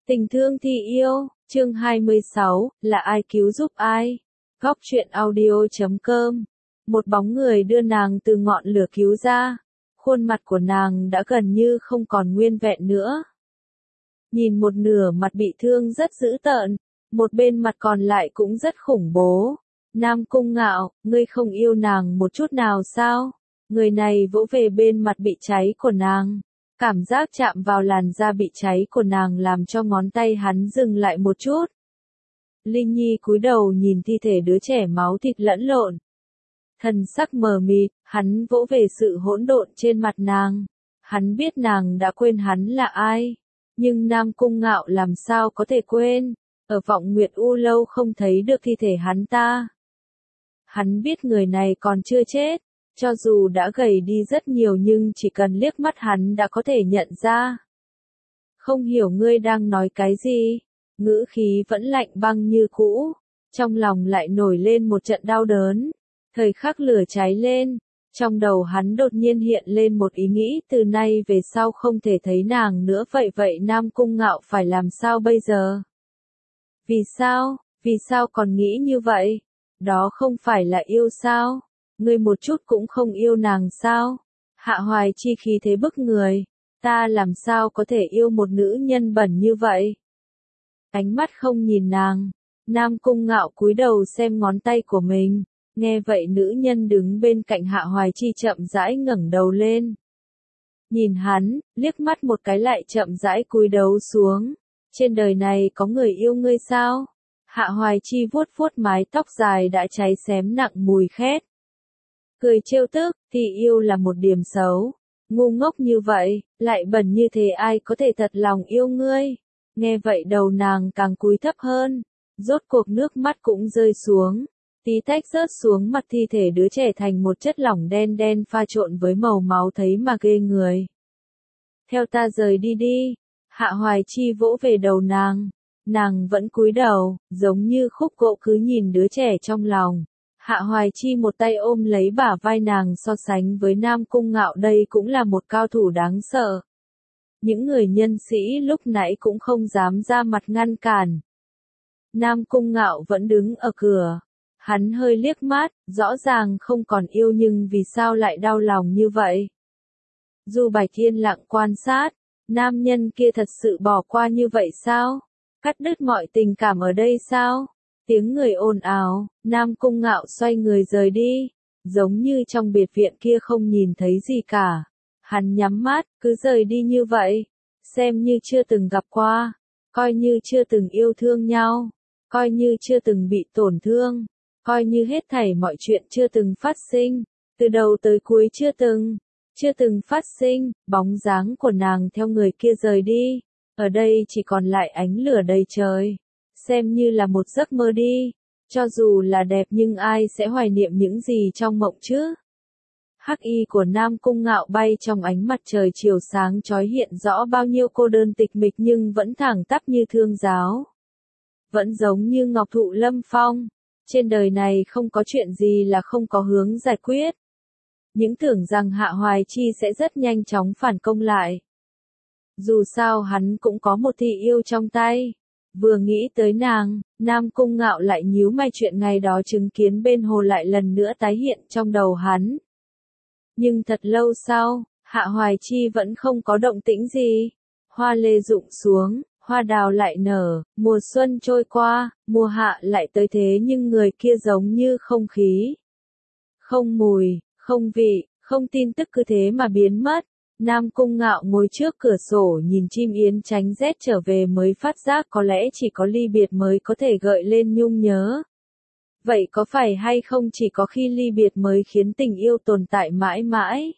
Tình thương thì yêu, chương 26, là ai cứu giúp ai? Góc truyện audio.com. Một bóng người đưa nàng từ ngọn lửa cứu ra. Khuôn mặt của nàng đã gần như không còn nguyên vẹn nữa. Nhìn một nửa mặt bị thương rất dữ tợn, một bên mặt còn lại cũng rất khủng bố. Nam Cung Ngạo, ngươi không yêu nàng một chút nào sao? Người này vỗ về bên mặt bị cháy của nàng. Cảm giác chạm vào làn da bị cháy của nàng làm cho ngón tay hắn dừng lại một chút. Linh Nhi cúi đầu nhìn thi thể đứa trẻ máu thịt lẫn lộn. Thần sắc mờ mịt, hắn vỗ về sự hỗn độn trên mặt nàng. Hắn biết nàng đã quên hắn là ai. Nhưng Nam Cung Ngạo làm sao có thể quên. Ở Vọng Nguyệt U lâu không thấy được thi thể hắn ta. Hắn biết người này còn chưa chết. Cho dù đã gầy đi rất nhiều nhưng chỉ cần liếc mắt hắn đã có thể nhận ra. Không hiểu ngươi đang nói cái gì, ngữ khí vẫn lạnh băng như cũ, trong lòng lại nổi lên một trận đau đớn. Thời khắc lửa cháy lên, trong đầu hắn đột nhiên hiện lên một ý nghĩ từ nay về sau không thể thấy nàng nữa vậy Nam Cung Ngạo phải làm sao bây giờ? Vì sao còn nghĩ như vậy? Đó không phải là yêu sao? Ngươi một chút cũng không yêu nàng sao? Hạ Hoài Chi khí thế bức người. Ta làm sao có thể yêu một nữ nhân bẩn như vậy? Ánh mắt không nhìn nàng. Nam Cung Ngạo cúi đầu xem ngón tay của mình. Nghe vậy nữ nhân đứng bên cạnh Hạ Hoài Chi chậm rãi ngẩng đầu lên. Nhìn hắn, liếc mắt một cái lại chậm rãi cúi đầu xuống. Trên đời này có người yêu ngươi sao? Hạ Hoài Chi vuốt vuốt mái tóc dài đã cháy xém nặng mùi khét. Cười trêu tức, thì yêu là một điểm xấu. Ngu ngốc như vậy, lại bẩn như thế ai có thể thật lòng yêu ngươi. Nghe vậy đầu nàng càng cúi thấp hơn. Rốt cuộc nước mắt cũng rơi xuống. Tí tách rớt xuống mặt thi thể đứa trẻ thành một chất lỏng đen đen pha trộn với màu máu thấy mà ghê người. Theo ta rời đi đi. Hạ Hoài Chi vỗ về đầu nàng. Nàng vẫn cúi đầu, giống như khúc gỗ cứ nhìn đứa trẻ trong lòng. Hạ Hoài Chi một tay ôm lấy bả vai nàng so sánh với Nam Cung Ngạo đây cũng là một cao thủ đáng sợ. Những người nhân sĩ lúc nãy cũng không dám ra mặt ngăn cản. Nam Cung Ngạo vẫn đứng ở cửa. Hắn hơi liếc mắt, rõ ràng không còn yêu nhưng vì sao lại đau lòng như vậy. Du Bạch yên lặng quan sát, nam nhân kia thật sự bỏ qua như vậy sao? Cắt đứt mọi tình cảm ở đây sao? Tiếng người ồn ào, Nam Cung Ngạo xoay người rời đi, giống như trong biệt viện kia không nhìn thấy gì cả. Hắn nhắm mắt, cứ rời đi như vậy, xem như chưa từng gặp qua, coi như chưa từng yêu thương nhau, coi như chưa từng bị tổn thương, coi như hết thảy mọi chuyện chưa từng phát sinh, từ đầu tới cuối chưa từng phát sinh, bóng dáng của nàng theo người kia rời đi, ở đây chỉ còn lại ánh lửa đầy trời. Xem như là một giấc mơ đi, cho dù là đẹp nhưng ai sẽ hoài niệm những gì trong mộng chứ? Hắc y của Nam Cung Ngạo bay trong ánh mặt trời chiều sáng chói hiện rõ bao nhiêu cô đơn tịch mịch nhưng vẫn thẳng tắp như thương giáo. Vẫn giống như ngọc thụ lâm phong, trên đời này không có chuyện gì là không có hướng giải quyết. Những tưởng rằng Hạ Hoài Chi sẽ rất nhanh chóng phản công lại. Dù sao hắn cũng có một thị yêu trong tay. Vừa nghĩ tới nàng, Nam Cung Ngạo lại nhíu mày chuyện ngày đó chứng kiến bên hồ lại lần nữa tái hiện trong đầu hắn. Nhưng thật lâu sau, Hạ Hoài Chi vẫn không có động tĩnh gì. Hoa lê rụng xuống, hoa đào lại nở, mùa xuân trôi qua, mùa hạ lại tới thế nhưng người kia giống như không khí. Không mùi, không vị, không tin tức cứ thế mà biến mất. Nam Cung Ngạo ngồi trước cửa sổ nhìn chim yến tránh rét trở về mới phát giác có lẽ chỉ có ly biệt mới có thể gợi lên nhung nhớ. Vậy có phải hay không chỉ có khi ly biệt mới khiến tình yêu tồn tại mãi mãi?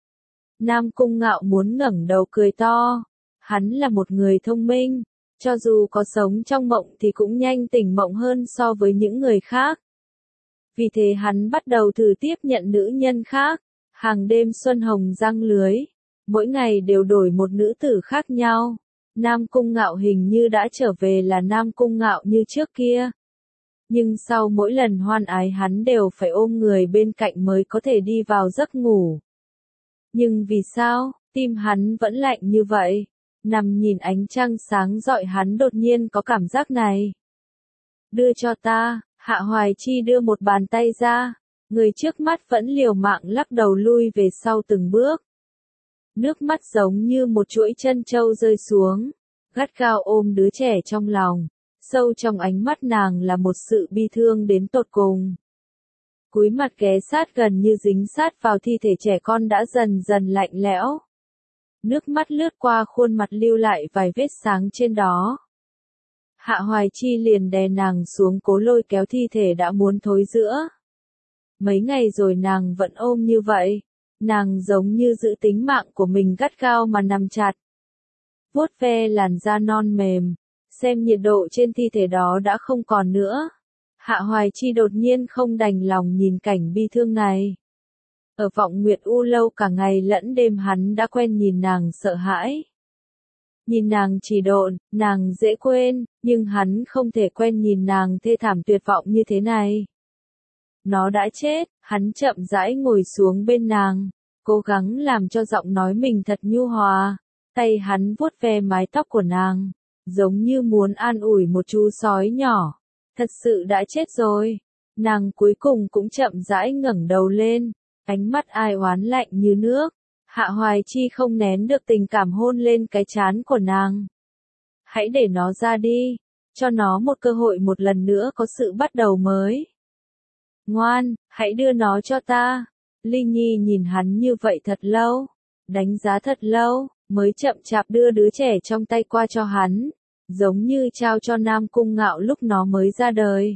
Nam Cung Ngạo muốn ngẩng đầu cười to. Hắn là một người thông minh, cho dù có sống trong mộng thì cũng nhanh tỉnh mộng hơn so với những người khác. Vì thế hắn bắt đầu thử tiếp nhận nữ nhân khác. Hàng đêm xuân hồng răng lưới. Mỗi ngày đều đổi một nữ tử khác nhau. Nam Cung Ngạo hình như đã trở về là Nam Cung Ngạo như trước kia. Nhưng sau mỗi lần hoan ái hắn đều phải ôm người bên cạnh mới có thể đi vào giấc ngủ. Nhưng vì sao, tim hắn vẫn lạnh như vậy? Nằm nhìn ánh trăng sáng rọi hắn đột nhiên có cảm giác này. Đưa cho ta, Hạ Hoài Chi đưa một bàn tay ra, người trước mắt vẫn liều mạng lắc đầu lui về sau từng bước. Nước mắt giống như một chuỗi chân châu rơi xuống, gắt gao ôm đứa trẻ trong lòng, sâu trong ánh mắt nàng là một sự bi thương đến tột cùng. Cúi mặt ghé sát gần như dính sát vào thi thể trẻ con đã dần dần lạnh lẽo. Nước mắt lướt qua khuôn mặt lưu lại vài vết sáng trên đó. Hạ Hoài Chi liền đè nàng xuống cố lôi kéo thi thể đã muốn thối rữa. Mấy ngày rồi nàng vẫn ôm như vậy, nàng giống như giữ tính mạng của mình gắt gao mà nằm chặt. Vuốt ve làn da non mềm, xem nhiệt độ trên thi thể đó đã không còn nữa. Hạ Hoài Chi đột nhiên không đành lòng nhìn cảnh bi thương này. Ở Vọng Nguyệt U Lâu cả ngày lẫn đêm hắn đã quen nhìn nàng sợ hãi. Nhìn nàng chỉ độn, nàng dễ quên, nhưng hắn không thể quen nhìn nàng thê thảm tuyệt vọng như thế này. Nó đã chết, hắn chậm rãi ngồi xuống bên nàng, cố gắng làm cho giọng nói mình thật nhu hòa. Tay hắn vuốt ve mái tóc của nàng, giống như muốn an ủi một chú sói nhỏ. Thật sự đã chết rồi. Nàng cuối cùng cũng chậm rãi ngẩng đầu lên, ánh mắt ai oán lạnh như nước. Hạ Hoài Chi không nén được tình cảm hôn lên cái trán của nàng. Hãy để nó ra đi, cho nó một cơ hội một lần nữa có sự bắt đầu mới. Ngoan, hãy đưa nó cho ta. Ly Nhi nhìn hắn như vậy thật lâu, đánh giá thật lâu, mới chậm chạp đưa đứa trẻ trong tay qua cho hắn, giống như trao cho Nam Cung Ngạo lúc nó mới ra đời.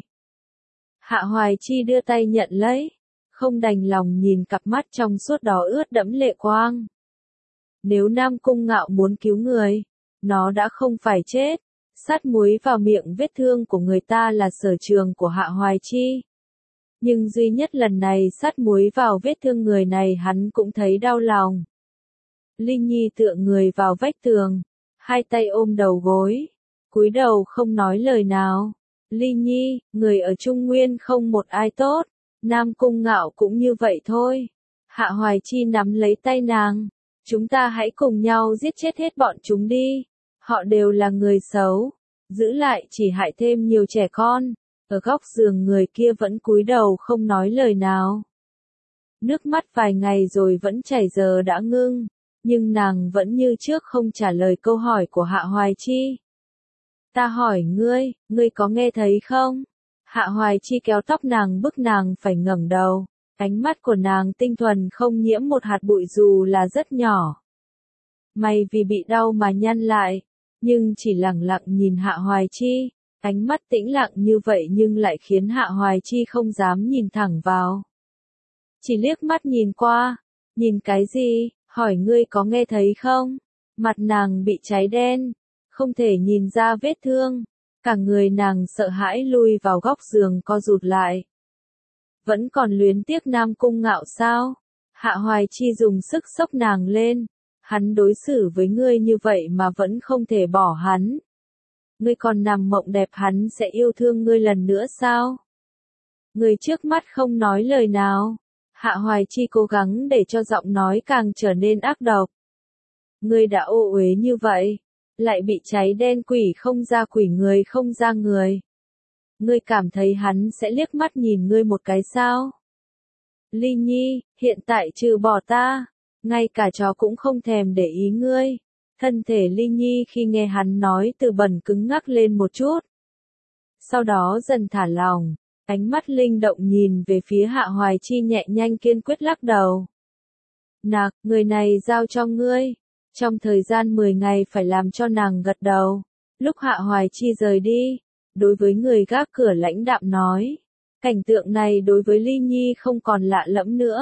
Hạ Hoài Chi đưa tay nhận lấy, không đành lòng nhìn cặp mắt trong suốt đó ướt đẫm lệ quang. Nếu Nam Cung Ngạo muốn cứu người, nó đã không phải chết. Sát muối vào miệng vết thương của người ta là sở trường của Hạ Hoài Chi. Nhưng duy nhất lần này sát muối vào vết thương người này hắn cũng thấy đau lòng. Linh Nhi tựa người vào vách tường, hai tay ôm đầu gối, cúi đầu không nói lời nào. Linh Nhi, người ở Trung Nguyên không một ai tốt, Nam Cung Ngạo cũng như vậy thôi. Hạ Hoài Chi nắm lấy tay nàng, chúng ta hãy cùng nhau giết chết hết bọn chúng đi. Họ đều là người xấu, giữ lại chỉ hại thêm nhiều trẻ con. Ở góc giường người kia vẫn cúi đầu không nói lời nào. Nước mắt vài ngày rồi vẫn chảy giờ đã ngưng, nhưng nàng vẫn như trước không trả lời câu hỏi của Hạ Hoài Chi. Ta hỏi ngươi có nghe thấy không? Hạ Hoài Chi kéo tóc nàng bức nàng phải ngẩng đầu, ánh mắt của nàng tinh thuần không nhiễm một hạt bụi dù là rất nhỏ. Mày vì bị đau mà nhăn lại, nhưng chỉ lặng lặng nhìn Hạ Hoài Chi. Ánh mắt tĩnh lặng như vậy nhưng lại khiến Hạ Hoài Chi không dám nhìn thẳng vào. Chỉ liếc mắt nhìn qua. Nhìn cái gì? Hỏi ngươi có nghe thấy không? Mặt nàng bị cháy đen, không thể nhìn ra vết thương. Cả người nàng sợ hãi lui vào góc giường co rụt lại. Vẫn còn luyến tiếc Nam Cung Ngạo sao? Hạ Hoài Chi dùng sức xốc nàng lên. Hắn đối xử với ngươi như vậy mà vẫn không thể bỏ hắn. Ngươi còn nằm mộng đẹp hắn sẽ yêu thương ngươi lần nữa sao? Người trước mắt không nói lời nào. Hạ Hoài Chi cố gắng để cho giọng nói càng trở nên ác độc. Ngươi đã ô uế như vậy, lại bị cháy đen quỷ không ra quỷ người không ra người. Ngươi cảm thấy hắn sẽ liếc mắt nhìn ngươi một cái sao? Ly Nhi, hiện tại trừ bỏ ta, ngay cả chó cũng không thèm để ý ngươi. Thân thể Ly Nhi khi nghe hắn nói từ bẩn cứng ngắc lên một chút. Sau đó dần thả lòng, ánh mắt linh động nhìn về phía Hạ Hoài Chi nhẹ nhanh kiên quyết lắc đầu. Nạc, người này giao cho ngươi. Trong thời gian 10 ngày phải làm cho nàng gật đầu. Lúc Hạ Hoài Chi rời đi, đối với người gác cửa lãnh đạm nói. Cảnh tượng này đối với Ly Nhi không còn lạ lẫm nữa.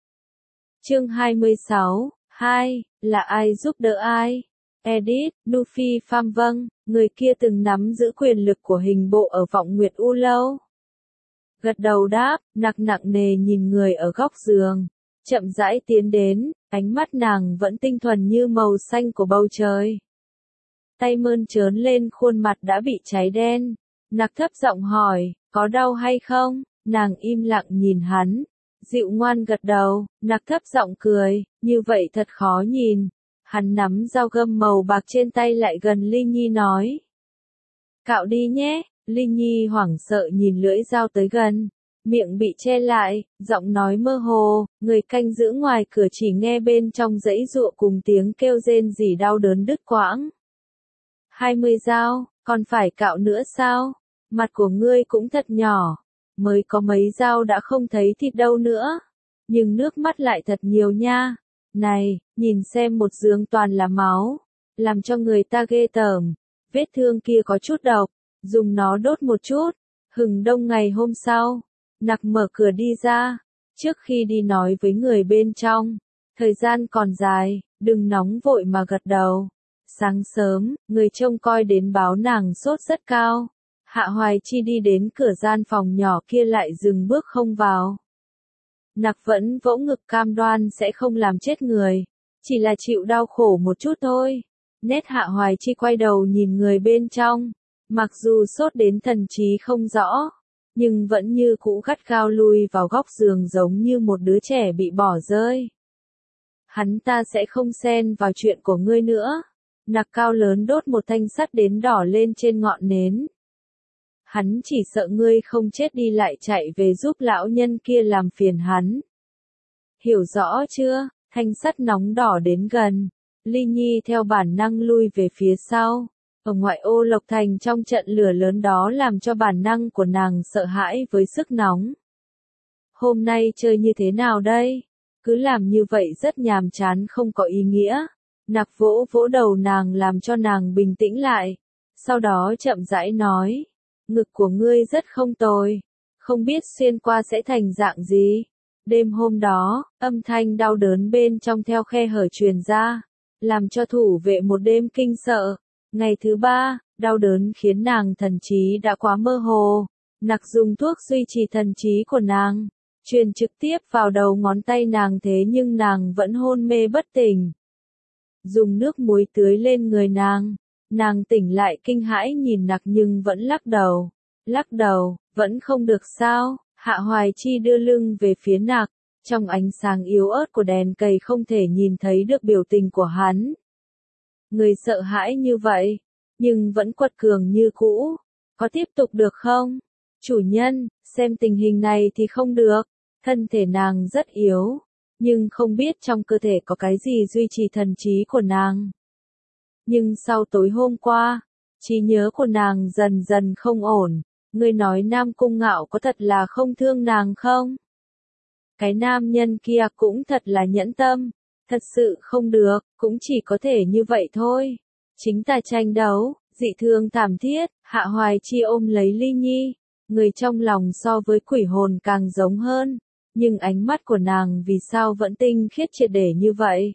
Chương 26, 2, là ai giúp đỡ ai? Edit, Nufi Pham vâng, người kia từng nắm giữ quyền lực của hình bộ ở Vọng Nguyệt U Lâu. Gật đầu đáp, nặng nề nhìn người ở góc giường, chậm rãi tiến đến, ánh mắt nàng vẫn tinh thuần như màu xanh của bầu trời. Tay mơn trớn lên khuôn mặt đã bị cháy đen, nặc thấp giọng hỏi, có đau hay không? Nàng im lặng nhìn hắn, dịu ngoan gật đầu, nặc thấp giọng cười, như vậy thật khó nhìn. Hắn nắm dao găm màu bạc trên tay lại gần Ly Nhi nói. Cạo đi nhé, Ly Nhi hoảng sợ nhìn lưỡi dao tới gần, miệng bị che lại, giọng nói mơ hồ, người canh giữ ngoài cửa chỉ nghe bên trong giãy giụa cùng tiếng kêu rên rỉ đau đớn đứt quãng. 20 dao, còn phải cạo nữa sao? Mặt của ngươi cũng thật nhỏ, mới có mấy dao đã không thấy thịt đâu nữa, nhưng nước mắt lại thật nhiều nha. Này, nhìn xem một giường toàn là máu, làm cho người ta ghê tởm. Vết thương kia có chút độc, dùng nó đốt một chút. Hừng đông ngày hôm sau, Nặc mở cửa đi ra, trước khi đi nói với người bên trong, thời gian còn dài, đừng nóng vội mà gật đầu. Sáng sớm, người trông coi đến báo nàng sốt rất cao. Hạ Hoài Chi đi đến cửa gian phòng nhỏ kia lại dừng bước không vào. Nặc vẫn vỗ ngực cam đoan sẽ không làm chết người, chỉ là chịu đau khổ một chút thôi. Nét Hạ Hoài Chi quay đầu nhìn người bên trong, mặc dù sốt đến thần trí không rõ, nhưng vẫn như cũ gắt gao lui vào góc giường giống như một đứa trẻ bị bỏ rơi. Hắn ta sẽ không xen vào chuyện của ngươi nữa. Nặc cao lớn đốt một thanh sắt đến đỏ lên trên ngọn nến. Hắn chỉ sợ ngươi không chết đi lại chạy về giúp lão nhân kia làm phiền hắn. Hiểu rõ chưa? Thanh sắt nóng đỏ đến gần. Ly Nhi theo bản năng lui về phía sau. Ở ngoại ô Lộc Thành trong trận lửa lớn đó làm cho bản năng của nàng sợ hãi với sức nóng. Hôm nay chơi như thế nào đây? Cứ làm như vậy rất nhàm chán không có ý nghĩa. Nặc vỗ vỗ đầu nàng làm cho nàng bình tĩnh lại. Sau đó chậm rãi nói. Ngực của ngươi rất không tồi. Không biết xuyên qua sẽ thành dạng gì. Đêm hôm đó, âm thanh đau đớn bên trong theo khe hở truyền ra. Làm cho thủ vệ một đêm kinh sợ. Ngày thứ 3, đau đớn khiến nàng thần trí đã quá mơ hồ. Nặc dùng thuốc duy trì thần trí của nàng. Truyền trực tiếp vào đầu ngón tay nàng thế nhưng nàng vẫn hôn mê bất tỉnh. Dùng nước muối tưới lên người nàng. Nàng tỉnh lại kinh hãi nhìn Nặc nhưng vẫn lắc đầu. Lắc đầu, vẫn không được sao. Hạ Hoài Chi đưa lưng về phía Nặc. Trong ánh sáng yếu ớt của đèn cầy không thể nhìn thấy được biểu tình của hắn. Người sợ hãi như vậy, nhưng vẫn quật cường như cũ. Có tiếp tục được không? Chủ nhân, xem tình hình này thì không được. Thân thể nàng rất yếu, nhưng không biết trong cơ thể có cái gì duy trì thần trí của nàng. Nhưng sau tối hôm qua, trí nhớ của nàng dần dần không ổn. Ngươi nói Nam Cung Ngạo có thật là không thương nàng không? Cái nam nhân kia cũng thật là nhẫn tâm. Thật sự không được, cũng chỉ có thể như vậy thôi. Chính ta tranh đấu, dị thương thảm thiết. Hạ Hoài Chi ôm lấy Ly Nhi. Người trong lòng so với quỷ hồn càng giống hơn. Nhưng ánh mắt của nàng vì sao vẫn tinh khiết triệt để như vậy?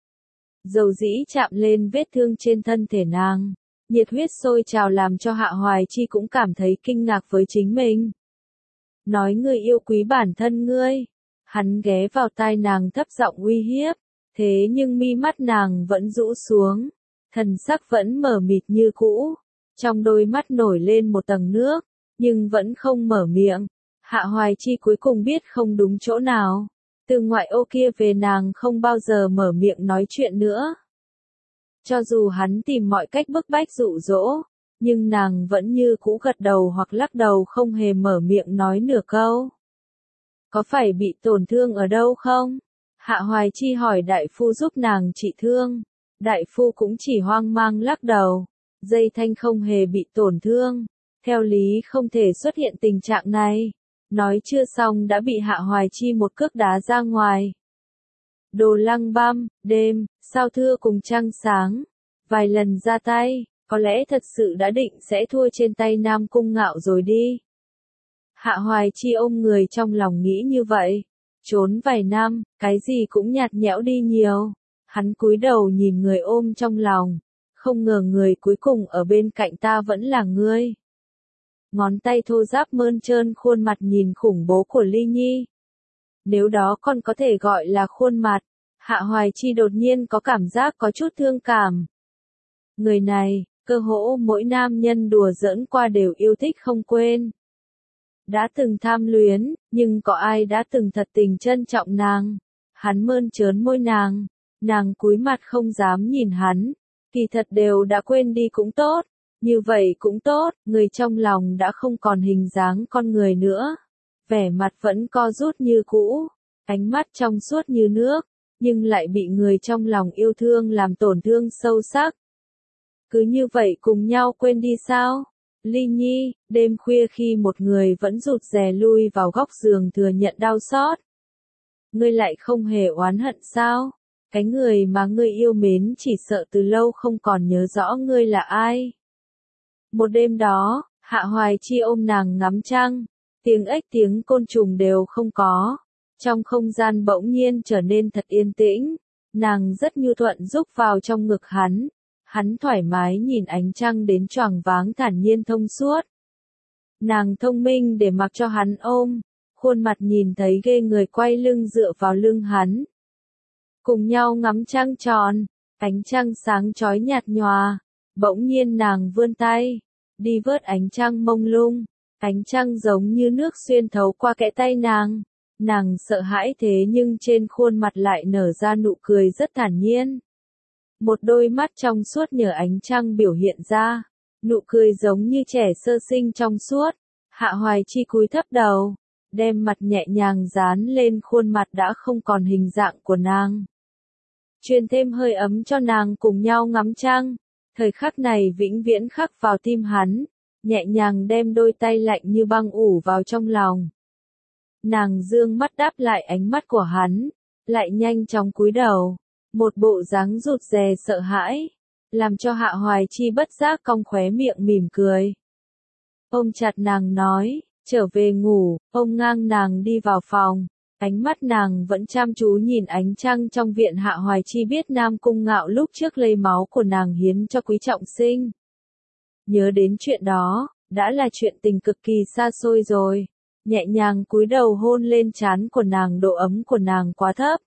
Dầu dĩ chạm lên vết thương trên thân thể nàng. Nhiệt huyết sôi trào làm cho Hạ Hoài Chi cũng cảm thấy kinh ngạc với chính mình. Nói ngươi yêu quý bản thân ngươi. Hắn ghé vào tai nàng thấp giọng uy hiếp. Thế nhưng mi mắt nàng vẫn rũ xuống. Thần sắc vẫn mờ mịt như cũ. Trong đôi mắt nổi lên một tầng nước. Nhưng vẫn không mở miệng. Hạ Hoài Chi cuối cùng biết không đúng chỗ nào. Từ ngoại ô kia về nàng không bao giờ mở miệng nói chuyện nữa. Cho dù hắn tìm mọi cách bức bách dụ dỗ, nhưng nàng vẫn như cũ gật đầu hoặc lắc đầu không hề mở miệng nói nửa câu. Có phải bị tổn thương ở đâu không? Hạ Hoài Chi hỏi đại phu giúp nàng trị thương. Đại phu cũng chỉ hoang mang lắc đầu. Dây thanh không hề bị tổn thương. Theo lý không thể xuất hiện tình trạng này. Nói chưa xong đã bị Hạ Hoài Chi một cước đá ra ngoài. Đồ Lăng Băm, đêm, sao thưa cùng trăng sáng. Vài lần ra tay, có lẽ thật sự đã định sẽ thua trên tay Nam Cung Ngạo rồi đi. Hạ Hoài Chi ôm người trong lòng nghĩ như vậy. Trốn vài năm, cái gì cũng nhạt nhẽo đi nhiều. Hắn cúi đầu nhìn người ôm trong lòng. Không ngờ người cuối cùng ở bên cạnh ta vẫn là ngươi. Ngón tay thô ráp mơn trơn khuôn mặt nhìn khủng bố của Ly Nhi. Nếu đó còn có thể gọi là khuôn mặt, Hạ Hoài Chi đột nhiên có cảm giác có chút thương cảm. Người này, cơ hỗ mỗi nam nhân đùa giỡn qua đều yêu thích không quên. Đã từng tham luyến, nhưng có ai đã từng thật tình trân trọng nàng. Hắn mơn trớn môi nàng. Nàng cúi mặt không dám nhìn hắn, kỳ thật đều đã quên đi cũng tốt, như vậy cũng tốt, người trong lòng đã không còn hình dáng con người nữa. Vẻ mặt vẫn co rút như cũ, ánh mắt trong suốt như nước, nhưng lại bị người trong lòng yêu thương làm tổn thương sâu sắc. Cứ như vậy cùng nhau quên đi sao? Ly Nhi, đêm khuya khi một người vẫn rụt rè lui vào góc giường thừa nhận đau xót. Ngươi lại không hề oán hận sao? Cái người mà ngươi yêu mến chỉ sợ từ lâu không còn nhớ rõ ngươi là ai. Một đêm đó, Hạ Hoài Chi ôm nàng ngắm trăng, tiếng ếch tiếng côn trùng đều không có. Trong không gian bỗng nhiên trở nên thật yên tĩnh, nàng rất nhu thuận rúc vào trong ngực hắn. Hắn thoải mái nhìn ánh trăng đến choàng váng thản nhiên thông suốt. Nàng thông minh để mặc cho hắn ôm, khuôn mặt nhìn thấy ghê người quay lưng dựa vào lưng hắn. Cùng nhau ngắm trăng tròn, ánh trăng sáng chói nhạt nhòa, bỗng nhiên nàng vươn tay, đi vớt ánh trăng mông lung, ánh trăng giống như nước xuyên thấu qua kẽ tay nàng. Nàng sợ hãi thế nhưng trên khuôn mặt lại nở ra nụ cười rất thản nhiên. Một đôi mắt trong suốt nhờ ánh trăng biểu hiện ra, nụ cười giống như trẻ sơ sinh trong suốt. Hạ Hoài Chi cúi thấp đầu, đem mặt nhẹ nhàng dán lên khuôn mặt đã không còn hình dạng của nàng. Truyền thêm hơi ấm cho nàng cùng nhau ngắm trăng. Thời khắc này vĩnh viễn khắc vào tim hắn, nhẹ nhàng đem đôi tay lạnh như băng ủ vào trong lòng. Nàng dương mắt đáp lại ánh mắt của hắn, lại nhanh chóng cúi đầu, một bộ dáng rụt rè sợ hãi, làm cho Hạ Hoài Chi bất giác cong khóe miệng mỉm cười. Ôm chặt nàng nói, trở về ngủ, ôm ngang nàng đi vào phòng, ánh mắt nàng vẫn chăm chú nhìn ánh trăng trong viện. Hạ Hoài Chi biết Nam Cung Ngạo lúc trước lấy máu của nàng hiến cho Quý Trọng Sinh. Nhớ đến chuyện đó, đã là chuyện tình cực kỳ xa xôi rồi. Nhẹ nhàng cúi đầu hôn lên trán của nàng, độ ấm của nàng quá thấp.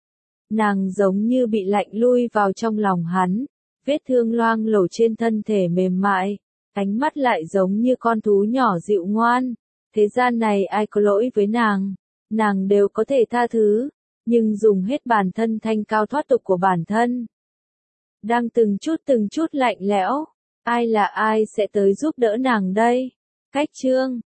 Nàng giống như bị lạnh lui vào trong lòng hắn, vết thương loang lổ trên thân thể mềm mại, ánh mắt lại giống như con thú nhỏ dịu ngoan. Thế gian này ai có lỗi với nàng đều có thể tha thứ, nhưng dùng hết bản thân thanh cao thoát tục của bản thân. Đang từng chút lạnh lẽo, ai là ai sẽ tới giúp đỡ nàng đây? Cách chương